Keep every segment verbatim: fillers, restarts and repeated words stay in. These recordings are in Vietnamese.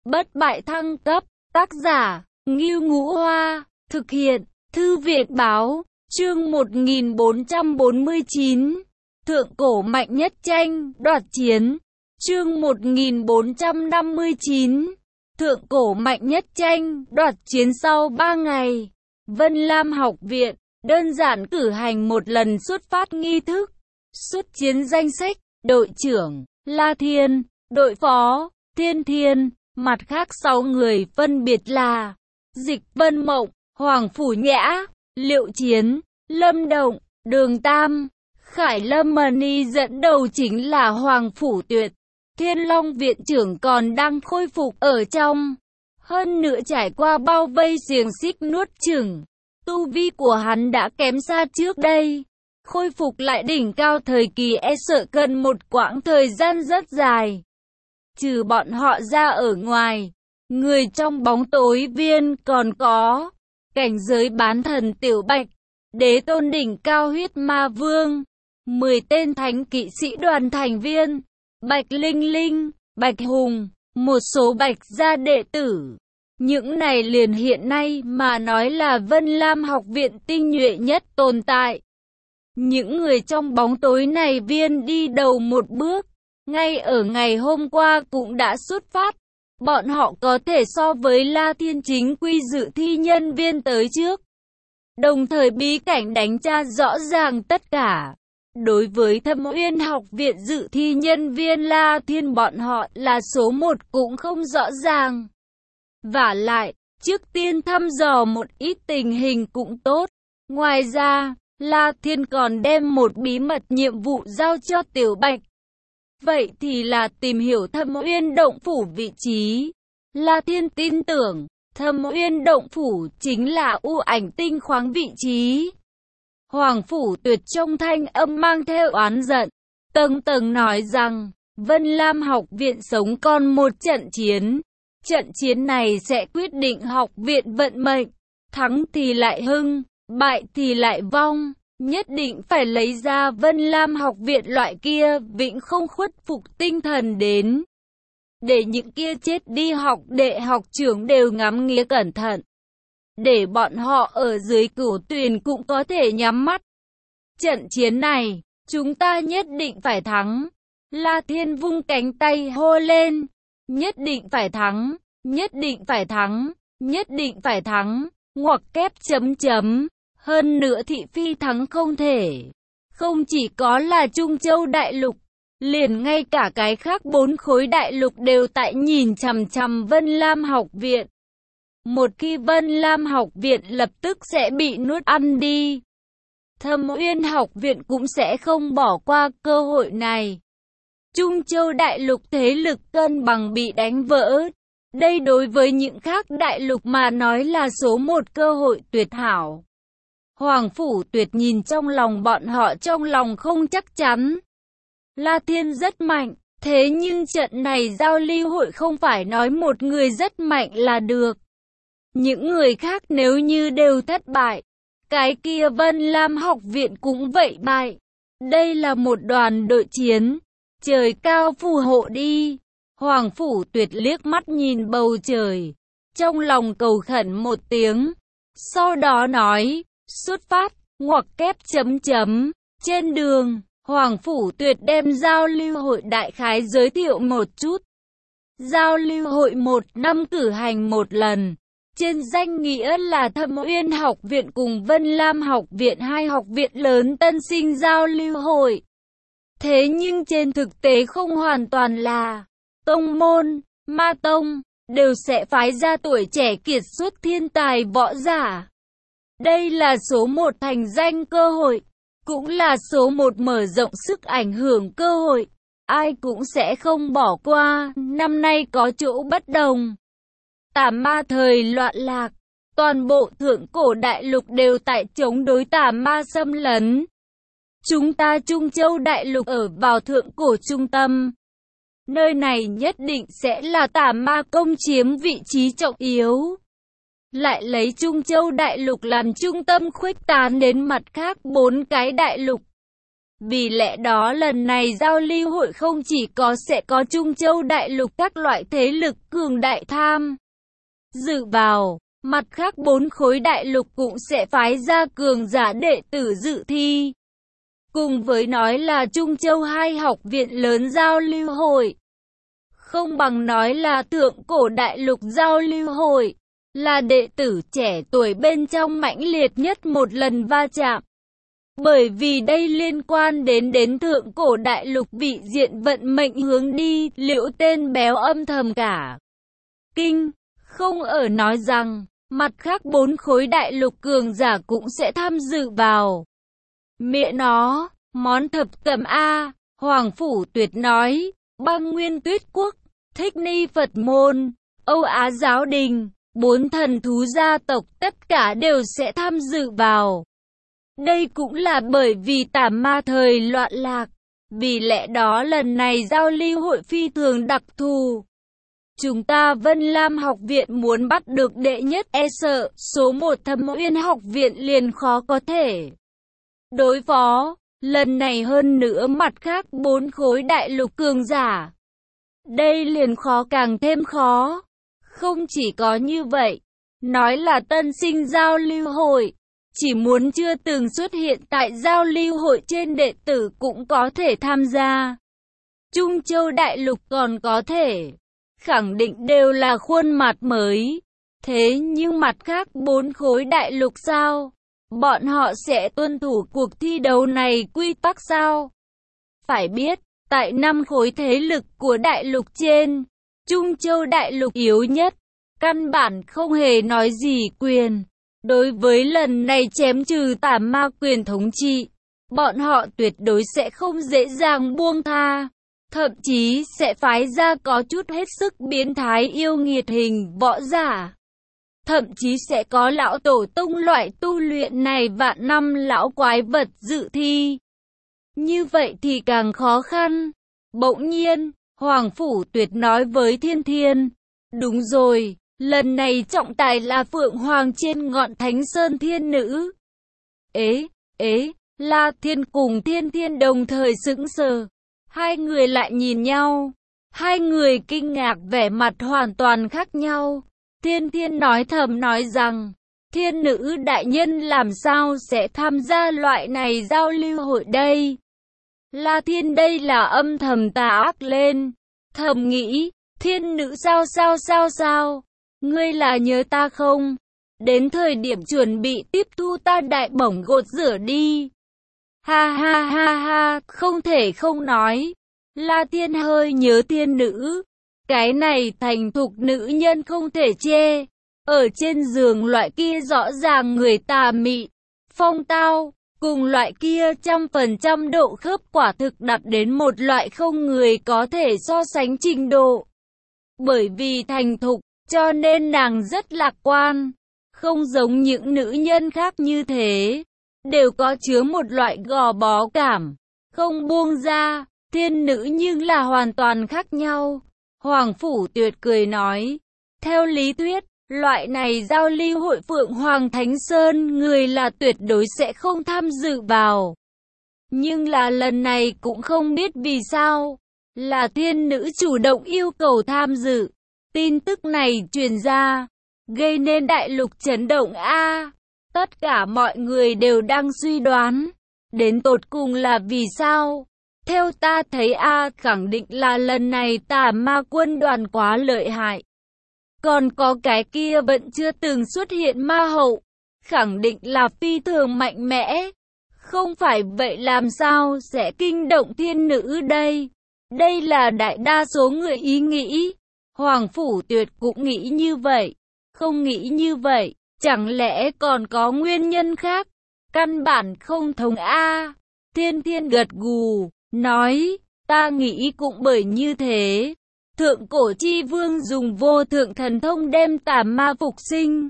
Bất bại thăng cấp, tác giả, Ngưu Ngũ Hoa, thực hiện, Thư viện báo, chương một nghìn bốn trăm bốn mươi chín, Thượng cổ mạnh nhất tranh, đoạt chiến, chương một nghìn bốn trăm năm mươi chín, Thượng cổ mạnh nhất tranh, đoạt chiến sau ba ngày, Vân Lam học viện, đơn giản cử hành một lần xuất phát nghi thức, xuất chiến danh sách, đội trưởng, La Thiên, đội phó, Thiên Thiên, mặt khác sáu người phân biệt là Dịch Vân Mộng, Hoàng Phủ Nhã, Liệu Chiến, Lâm Động, Đường Tam, Khải Lâm Mani, dẫn đầu chính là Hoàng Phủ Tuyệt. Thiên Long viện trưởng còn đang khôi phục ở trong, hơn nữa trải qua bao vây xiềng xích nuốt chửng, tu vi của hắn đã kém xa trước đây. Khôi phục lại đỉnh cao thời kỳ e sợ cần một quãng thời gian rất dài. Trừ bọn họ ra ở ngoài, người trong bóng tối viên còn có cảnh giới bán thần Tiểu Bạch, đế tôn đỉnh cao huyết ma vương, mười tên thánh kỵ sĩ đoàn thành viên, Bạch Linh Linh, Bạch Hùng, một số Bạch gia đệ tử. Những này liền hiện nay mà nói là Vân Lam học viện tinh nhuệ nhất tồn tại. Những người trong bóng tối này viên đi đầu một bước, ngay ở ngày hôm qua cũng đã xuất phát. Bọn họ có thể so với La Thiên chính quy dự thi nhân viên tới trước. Đồng thời bí cảnh đánh tra rõ ràng tất cả. Đối với Thâm Uyên học viện dự thi nhân viên La Thiên bọn họ là số một cũng không rõ ràng. Vả lại, trước tiên thăm dò một ít tình hình cũng tốt. Ngoài ra, La Thiên còn đem một bí mật nhiệm vụ giao cho Tiểu Bạch. Vậy thì là tìm hiểu Thâm Uyên động phủ vị trí. La Thiên tin tưởng, Thâm Uyên động phủ chính là U Ảnh tinh khoáng vị trí. Hoàng Phủ Tuyệt trong thanh âm mang theo oán giận, tầng tầng nói rằng, Vân Lam học viện sống còn một trận chiến. Trận chiến này sẽ quyết định học viện vận mệnh, thắng thì lại hưng, bại thì lại vong. Nhất định phải lấy ra Vân Lam học viện loại kia vĩnh không khuất phục tinh thần đến. Để những kia chết đi học đệ học trưởng đều ngắm nghía cẩn thận. Để bọn họ ở dưới cửu tuyền cũng có thể nhắm mắt. Trận chiến này, chúng ta nhất định phải thắng. La Thiên vung cánh tay hô lên. Nhất định phải thắng, nhất định phải thắng, nhất định phải thắng, ngoặc kép chấm chấm. Hơn nữa thị phi thắng không thể. Không chỉ có là Trung Châu Đại Lục, liền ngay cả cái khác bốn khối đại lục đều tại nhìn chằm chằm Vân Lam học viện. Một khi Vân Lam học viện lập tức sẽ bị nuốt ăn đi, Thâm Uyên học viện cũng sẽ không bỏ qua cơ hội này. Trung Châu Đại Lục thế lực cân bằng bị đánh vỡ. Đây đối với những khác đại lục mà nói là số một cơ hội tuyệt hảo. Hoàng Phủ Tuyệt nhìn trong lòng bọn họ trong lòng không chắc chắn. La Thiên rất mạnh, thế nhưng trận này giao lưu hội không phải nói một người rất mạnh là được. Những người khác nếu như đều thất bại, cái kia Vân Lam học viện cũng vậy bại. Đây là một đoàn đội chiến, trời cao phù hộ đi. Hoàng Phủ Tuyệt liếc mắt nhìn bầu trời, trong lòng cầu khẩn một tiếng, sau đó nói, xuất phát, ngoặc kép chấm chấm. Trên đường, Hoàng Phủ Tuyệt đem giao lưu hội đại khái giới thiệu một chút. Giao lưu hội một năm cử hành một lần, trên danh nghĩa là Thâm Uyên học viện cùng Vân Lam học viện, hai học viện lớn tân sinh giao lưu hội. Thế nhưng trên thực tế không hoàn toàn là tông môn, ma tông, đều sẽ phái ra tuổi trẻ kiệt xuất thiên tài võ giả. Đây là số một thành danh cơ hội, cũng là số một mở rộng sức ảnh hưởng cơ hội. Ai cũng sẽ không bỏ qua, năm nay có chỗ bất đồng. Tà ma thời loạn lạc, toàn bộ thượng cổ đại lục đều tại chống đối tà ma xâm lấn. Chúng ta Trung Châu Đại Lục ở vào thượng cổ trung tâm. Nơi này nhất định sẽ là tà ma công chiếm vị trí trọng yếu. Lại lấy Trung Châu Đại Lục làm trung tâm khuếch tán đến mặt khác bốn cái đại lục. Vì lẽ đó lần này giao lưu hội không chỉ có sẽ có Trung Châu đại lục các loại thế lực cường đại tham dự vào, mặt khác bốn khối đại lục cũng sẽ phái ra cường giả đệ tử dự thi. Cùng với nói là Trung Châu hai học viện lớn giao lưu hội, không bằng nói là thượng cổ đại lục giao lưu hội, là đệ tử trẻ tuổi bên trong mãnh liệt nhất một lần va chạm. Bởi vì đây liên quan đến đến thượng cổ đại lục vị diện vận mệnh hướng đi, Liễu tên béo âm thầm cả kinh, không ở nói rằng, mặt khác bốn khối đại lục cường giả cũng sẽ tham dự vào. Mẹ nó, món thập cẩm A, Hoàng Phủ Tuyệt nói, Băng Nguyên Tuyết Quốc, Thích Ni Phật Môn, Âu Á Giáo Đình, bốn thần thú gia tộc tất cả đều sẽ tham dự vào. Đây cũng là bởi vì tà ma thời loạn lạc, vì lẽ đó lần này giao lưu hội phi thường đặc thù. Chúng ta Vân Lam học viện muốn bắt được đệ nhất e sợ, số một Thâm Uyên học viện liền khó có thể đối phó. Lần này hơn nữa mặt khác bốn khối đại lục cường giả. Đây liền khó càng thêm khó. Không chỉ có như vậy, nói là tân sinh giao lưu hội, chỉ muốn chưa từng xuất hiện tại giao lưu hội trên đệ tử cũng có thể tham gia. Trung Châu đại lục còn có thể, khẳng định đều là khuôn mặt mới. Thế nhưng mặt khác bốn khối đại lục sao? Bọn họ sẽ tuân thủ cuộc thi đấu này quy tắc sao? Phải biết, tại năm khối thế lực của đại lục trên, Trung Châu đại lục yếu nhất, căn bản không hề nói gì quyền. Đối với lần này chém trừ tà ma quyền thống trị, bọn họ tuyệt đối sẽ không dễ dàng buông tha. Thậm chí sẽ phái ra có chút hết sức biến thái yêu nghiệt hình võ giả. Thậm chí sẽ có lão tổ tông loại tu luyện này vạn năm lão quái vật dự thi. Như vậy thì càng khó khăn. Bỗng nhiên, Hoàng Phủ Tuyệt nói với Thiên Thiên. Đúng rồi, lần này trọng tài là Phượng Hoàng trên ngọn Thánh Sơn Thiên Nữ. Ế, ế, La Thiên cùng Thiên Thiên đồng thời sững sờ. Hai người lại nhìn nhau. Hai người kinh ngạc vẻ mặt hoàn toàn khác nhau. Thiên Thiên nói thầm nói rằng, Thiên Nữ đại nhân làm sao sẽ tham gia loại này giao lưu hội đây? La Thiên đây là âm thầm tà ác lên. Thầm nghĩ, Thiên Nữ sao sao sao sao? Ngươi là nhớ ta không? Đến thời điểm chuẩn bị tiếp thu ta đại bổng gột rửa đi. Ha ha ha ha, không thể không nói. La Thiên hơi nhớ Thiên Nữ. Cái này thành thục nữ nhân không thể chê. Ở trên giường loại kia rõ ràng người tà mị, phong tao, cùng loại kia trăm phần trăm độ khớp quả thực đạt đến một loại không người có thể so sánh trình độ. Bởi vì thành thục, cho nên nàng rất lạc quan. Không giống những nữ nhân khác như thế, đều có chứa một loại gò bó cảm, không buông ra. Thiên Nữ nhưng là hoàn toàn khác nhau. Hoàng Phủ Tuyệt cười nói, theo lý thuyết, loại này giao lưu hội Phượng Hoàng Thánh Sơn người là tuyệt đối sẽ không tham dự vào. Nhưng là lần này cũng không biết vì sao, là Thiên Nữ chủ động yêu cầu tham dự. Tin tức này truyền ra, gây nên đại lục chấn động a. Tất cả mọi người đều đang suy đoán, đến tột cùng là vì sao? Theo ta thấy a, khẳng định là lần này tà ma quân đoàn quá lợi hại. Còn có cái kia vẫn chưa từng xuất hiện ma hậu, khẳng định là phi thường mạnh mẽ. Không phải vậy làm sao sẽ kinh động Thiên Nữ đây? Đây là đại đa số người ý nghĩ. Hoàng Phủ Tuyệt cũng nghĩ như vậy. Không nghĩ như vậy, chẳng lẽ còn có nguyên nhân khác? Căn bản không thống a. Thiên Thiên gật gù, nói, ta nghĩ cũng bởi như thế. Thượng cổ chi vương dùng vô thượng thần thông đem tà ma phục sinh.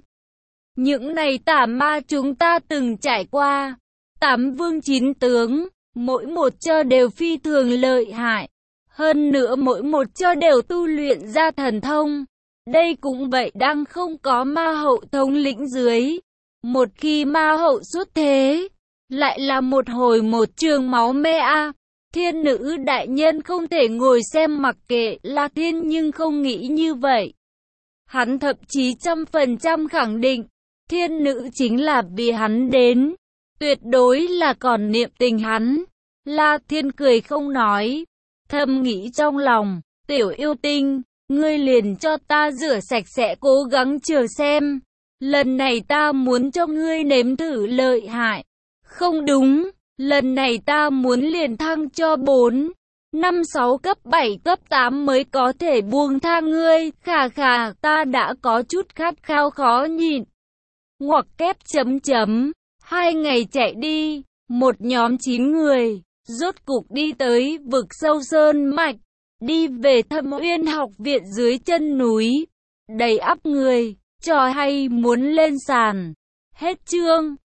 Những này tà ma chúng ta từng trải qua. Tám vương chín tướng, mỗi một cho đều phi thường lợi hại. Hơn nữa mỗi một cho đều tu luyện ra thần thông. Đây cũng vậy đang không có ma hậu thống lĩnh dưới. Một khi ma hậu xuất thế, Lại là một hồi một trường máu me a. Thiên nữ đại nhân không thể ngồi xem mặc kệ La Thiên nhưng không nghĩ như vậy. Hắn thậm chí trăm phần trăm khẳng định, thiên nữ chính là vì hắn đến. Tuyệt đối là còn niệm tình hắn. La Thiên cười không nói. Thầm nghĩ trong lòng, tiểu yêu tinh, ngươi liền cho ta rửa sạch sẽ cố gắng chờ xem. Lần này ta muốn cho ngươi nếm thử lợi hại. Không đúng, lần này ta muốn liền thăng cho bốn, năm, sáu cấp bảy cấp tám mới có thể buông tha ngươi. Khà khà, ta đã có chút khát khao khó nhịn. Ngoặc kép chấm chấm, hai ngày chạy đi, một nhóm chín người, rốt cục đi tới vực sâu sơn mạch, đi về Thâm Uyên học viện dưới chân núi, đầy ắp người, trò hay muốn lên sàn. Hết chương.